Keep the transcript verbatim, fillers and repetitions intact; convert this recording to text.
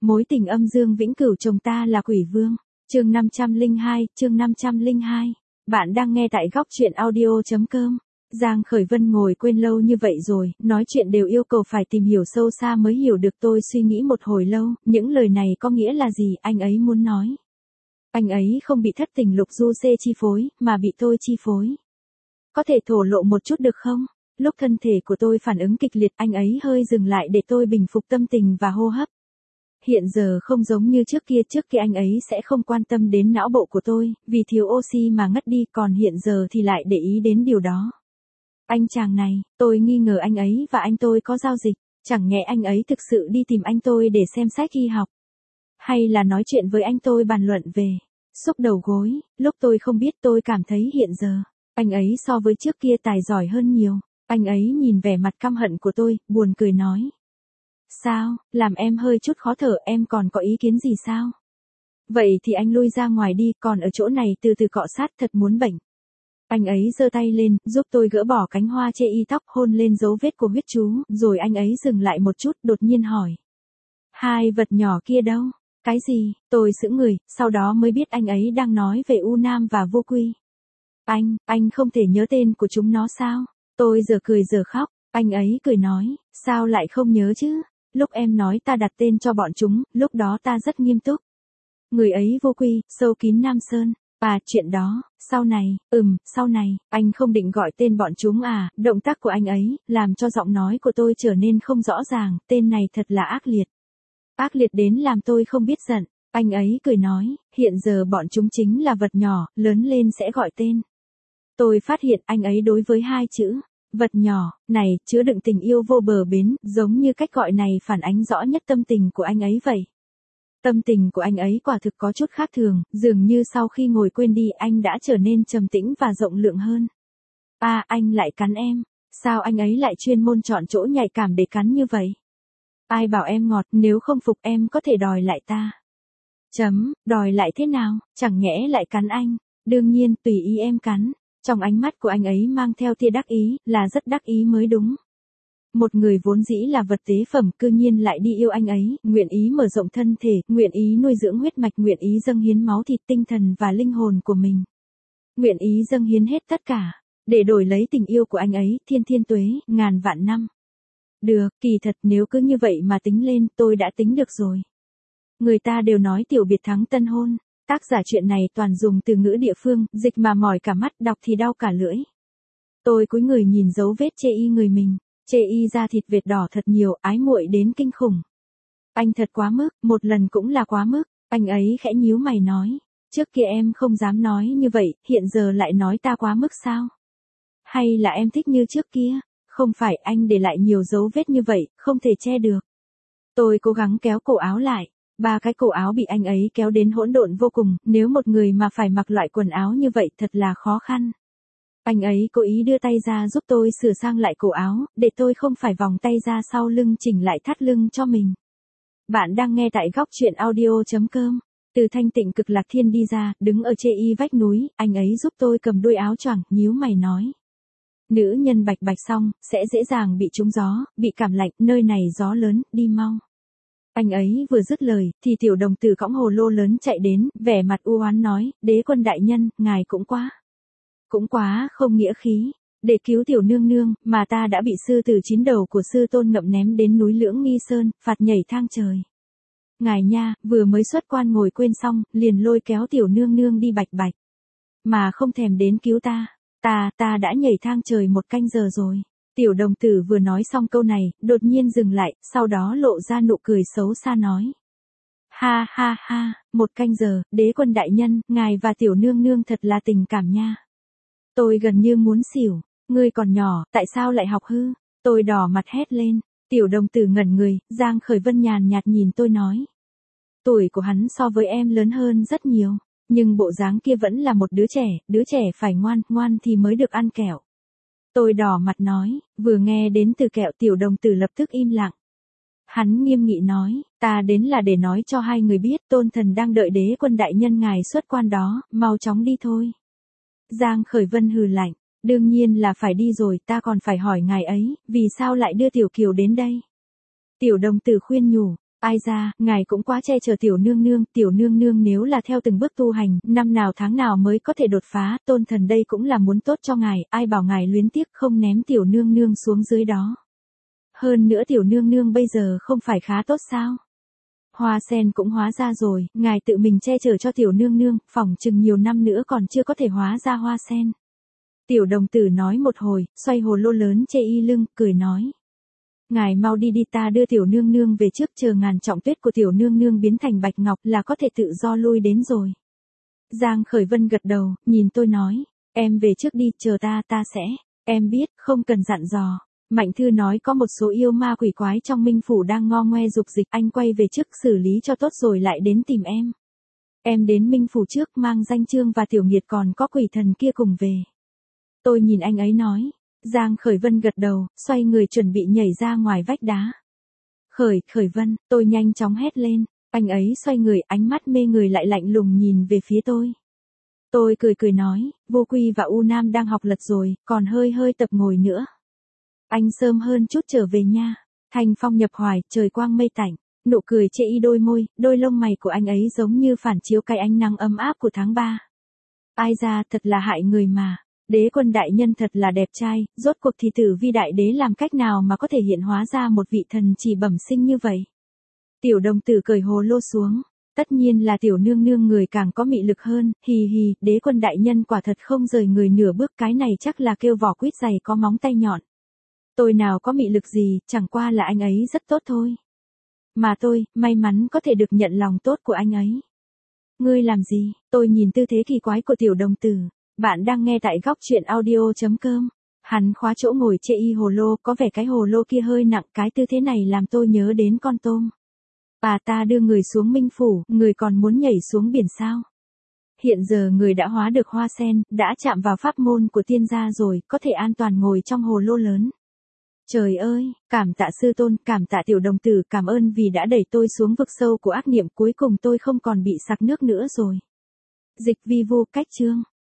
Mối tình âm dương vĩnh cửu chồng ta là quỷ vương. Chương năm trăm lẻ hai, chương năm trăm lẻ hai. Bạn đang nghe tại góc truyện audio chấm com. Giang Khởi Vân ngồi quên lâu như vậy rồi, nói chuyện đều yêu cầu phải tìm hiểu sâu xa mới hiểu được. Tôi suy nghĩ một hồi lâu, những lời này có nghĩa là gì anh ấy muốn nói. Anh ấy không bị thất tình lục du xê chi phối, mà bị tôi chi phối. Có thể thổ lộ một chút được không? Lúc thân thể của tôi phản ứng kịch liệt, anh ấy hơi dừng lại để tôi bình phục tâm tình và hô hấp. Hiện giờ không giống như trước kia, trước kia anh ấy sẽ không quan tâm đến não bộ của tôi, vì thiếu oxy mà ngất đi, còn hiện giờ thì lại để ý đến điều đó. Anh chàng này, tôi nghi ngờ anh ấy và anh tôi có giao dịch, chẳng nhẽ anh ấy thực sự đi tìm anh tôi để xem sách y học. Hay là nói chuyện với anh tôi bàn luận về, xúc đầu gối, lúc tôi không biết tôi cảm thấy hiện giờ, anh ấy so với trước kia tài giỏi hơn nhiều. Anh ấy nhìn vẻ mặt căm hận của tôi, buồn cười nói. Sao, làm em hơi chút khó thở, em còn có ý kiến gì sao? Vậy thì anh lui ra ngoài đi, còn ở chỗ này từ từ cọ sát thật muốn bệnh. Anh ấy giơ tay lên, giúp tôi gỡ bỏ cánh hoa chê y tóc, hôn lên dấu vết của huyết chú, rồi anh ấy dừng lại một chút, đột nhiên hỏi. Hai vật nhỏ kia đâu? Cái gì? Tôi sững người, sau đó mới biết anh ấy đang nói về U Nam và Vô Quy. Anh, anh không thể nhớ tên của chúng nó sao? Tôi giờ cười giờ khóc, anh ấy cười nói, sao lại không nhớ chứ? Lúc em nói ta đặt tên cho bọn chúng, lúc đó ta rất nghiêm túc. Người ấy Vô Quy, sâu kín Nam Sơn. À, chuyện đó, sau này, ừm, sau này, anh không định gọi tên bọn chúng à? Động tác của anh ấy, làm cho giọng nói của tôi trở nên không rõ ràng, tên này thật là ác liệt. Ác liệt đến làm tôi không biết giận, anh ấy cười nói, hiện giờ bọn chúng chính là vật nhỏ, lớn lên sẽ gọi tên. Tôi phát hiện anh ấy đối với hai chữ, vật nhỏ, này, chứa đựng tình yêu vô bờ bến, giống như cách gọi này phản ánh rõ nhất tâm tình của anh ấy vậy. Tâm tình của anh ấy quả thực có chút khác thường, dường như sau khi ngồi quên đi anh đã trở nên trầm tĩnh và rộng lượng hơn. À, anh lại cắn em, sao anh ấy lại chuyên môn chọn chỗ nhạy cảm để cắn như vậy? Ai bảo em ngọt, nếu không phục em có thể đòi lại ta. Chấm, đòi lại thế nào, chẳng nhẽ lại cắn anh, đương nhiên, tùy ý em cắn. Trong ánh mắt của anh ấy mang theo tia đắc ý, là rất đắc ý mới đúng. Một người vốn dĩ là vật tế phẩm, cư nhiên lại đi yêu anh ấy, nguyện ý mở rộng thân thể, nguyện ý nuôi dưỡng huyết mạch, nguyện ý dâng hiến máu thịt, tinh thần và linh hồn của mình. Nguyện ý dâng hiến hết tất cả, để đổi lấy tình yêu của anh ấy, thiên thiên tuế, ngàn vạn năm. Được, kỳ thật nếu cứ như vậy mà tính lên, tôi đã tính được rồi. Người ta đều nói tiểu biệt thắng tân hôn. Tác giả chuyện này toàn dùng từ ngữ địa phương, dịch mà mỏi cả mắt, đọc thì đau cả lưỡi. Tôi cúi người nhìn dấu vết chê y người mình, chê y da thịt vệt đỏ thật nhiều, ái muội đến kinh khủng. Anh thật quá mức, một lần cũng là quá mức, anh ấy khẽ nhíu mày nói, trước kia em không dám nói như vậy, hiện giờ lại nói ta quá mức sao? Hay là em thích như trước kia? Không phải, anh để lại nhiều dấu vết như vậy, không thể che được. Tôi cố gắng kéo cổ áo lại. Ba cái cổ áo bị anh ấy kéo đến hỗn độn vô cùng, nếu một người mà phải mặc loại quần áo như vậy thật là khó khăn. Anh ấy cố ý đưa tay ra giúp tôi sửa sang lại cổ áo, để tôi không phải vòng tay ra sau lưng chỉnh lại thắt lưng cho mình. Bạn đang nghe tại góc truyện audio chấm com. Từ thanh tịnh cực lạc thiên đi ra, đứng ở chê y vách núi, anh ấy giúp tôi cầm đuôi áo choàng, nhíu mày nói. Nữ nhân bạch bạch xong, sẽ dễ dàng bị trúng gió, bị cảm lạnh, nơi này gió lớn, đi mau. Anh ấy vừa dứt lời, thì tiểu đồng tử cõng hồ lô lớn chạy đến, vẻ mặt u oán nói, đế quân đại nhân, ngài cũng quá. Cũng quá, không nghĩa khí. Để cứu tiểu nương nương, mà ta đã bị sư tử chín đầu của sư tôn ngậm ném đến núi Lưỡng Nghi Sơn, phạt nhảy thang trời. Ngài nha, vừa mới xuất quan ngồi quên xong, liền lôi kéo tiểu nương nương đi bạch bạch. Mà không thèm đến cứu ta. Ta, ta đã nhảy thang trời một canh giờ rồi. Tiểu đồng tử vừa nói xong câu này, đột nhiên dừng lại, sau đó lộ ra nụ cười xấu xa nói. Ha ha ha, một canh giờ, đế quân đại nhân, ngài và tiểu nương nương thật là tình cảm nha. Tôi gần như muốn xỉu, ngươi còn nhỏ, tại sao lại học hư? Tôi đỏ mặt hét lên, tiểu đồng tử ngẩn người, Giang Khởi Vân nhàn nhạt nhìn tôi nói. Tuổi của hắn so với em lớn hơn rất nhiều, nhưng bộ dáng kia vẫn là một đứa trẻ, đứa trẻ phải ngoan, ngoan thì mới được ăn kẹo. Tôi đỏ mặt nói, vừa nghe đến từ kẹo tiểu đồng tử lập tức im lặng. Hắn nghiêm nghị nói, ta đến là để nói cho hai người biết tôn thần đang đợi đế quân đại nhân ngài xuất quan đó, mau chóng đi thôi. Giang Khởi Vân hừ lạnh, đương nhiên là phải đi rồi, ta còn phải hỏi ngài ấy, vì sao lại đưa tiểu kiều đến đây. Tiểu đồng tử khuyên nhủ, Ai ra, ngài cũng quá che chở tiểu nương nương, tiểu nương nương nếu là theo từng bước tu hành, năm nào tháng nào mới có thể đột phá, tôn thần đây cũng là muốn tốt cho ngài, ai bảo ngài luyến tiếc không ném tiểu nương nương xuống dưới đó. Hơn nữa tiểu nương nương bây giờ không phải khá tốt sao? Hoa sen cũng hóa ra rồi, ngài tự mình che chở cho tiểu nương nương, phỏng chừng nhiều năm nữa còn chưa có thể hóa ra hoa sen. Tiểu đồng tử nói một hồi, xoay hồ lô lớn che y lưng, cười nói. Ngài mau đi đi, ta đưa tiểu nương nương về trước, chờ ngàn trọng tuyết của tiểu nương nương biến thành bạch ngọc là có thể tự do lui đến rồi. Giang Khởi Vân gật đầu, nhìn tôi nói, em về trước đi, chờ ta, ta sẽ, em biết, không cần dặn dò. Mạnh Thư nói có một số yêu ma quỷ quái trong Minh Phủ đang ngo ngoe dục dịch, anh quay về trước xử lý cho tốt rồi lại đến tìm em. Em đến Minh Phủ trước mang Danh Trương và Tiểu Nghiệt còn có quỷ thần kia cùng về. Tôi nhìn anh ấy nói. Giang Khởi Vân gật đầu, xoay người chuẩn bị nhảy ra ngoài vách đá. Khởi, Khởi Vân, tôi nhanh chóng hét lên, anh ấy xoay người, ánh mắt mê người lại lạnh lùng nhìn về phía tôi. Tôi cười cười nói, Vô Quy và U Nam đang học lật rồi, còn hơi hơi tập ngồi nữa. Anh sớm hơn chút trở về nha. Thanh phong nhập hoài, trời quang mây tạnh, nụ cười chê y đôi môi, đôi lông mày của anh ấy giống như phản chiếu cái ánh nắng ấm áp của tháng ba. Ai ra thật là hại người mà. Đế quân đại nhân thật là đẹp trai, rốt cuộc thì Tử Vi đại đế làm cách nào mà có thể hiện hóa ra một vị thần chỉ bẩm sinh như vậy. Tiểu đồng tử cởi hồ lô xuống, tất nhiên là tiểu nương nương người càng có mị lực hơn, hì hì, đế quân đại nhân quả thật không rời người nửa bước, cái này chắc là kêu vỏ quýt dày có móng tay nhọn. Tôi nào có mị lực gì, chẳng qua là anh ấy rất tốt thôi. Mà tôi, may mắn có thể được nhận lòng tốt của anh ấy. Ngươi làm gì? Tôi nhìn tư thế kỳ quái của tiểu đồng tử. Bạn đang nghe tại góc truyện audio chấm com. Hắn khóa chỗ ngồi chê y hồ lô, có vẻ cái hồ lô kia hơi nặng, cái tư thế này làm tôi nhớ đến con tôm. Bà ta đưa người xuống Minh Phủ, người còn muốn nhảy xuống biển sao? Hiện giờ người đã hóa được hoa sen, đã chạm vào pháp môn của tiên gia rồi, có thể an toàn ngồi trong hồ lô lớn. Trời ơi, cảm tạ sư tôn, cảm tạ tiểu đồng tử, cảm ơn vì đã đẩy tôi xuống vực sâu của ác niệm, cuối cùng tôi không còn bị sặc nước nữa rồi. Dịch vi vu cách chương.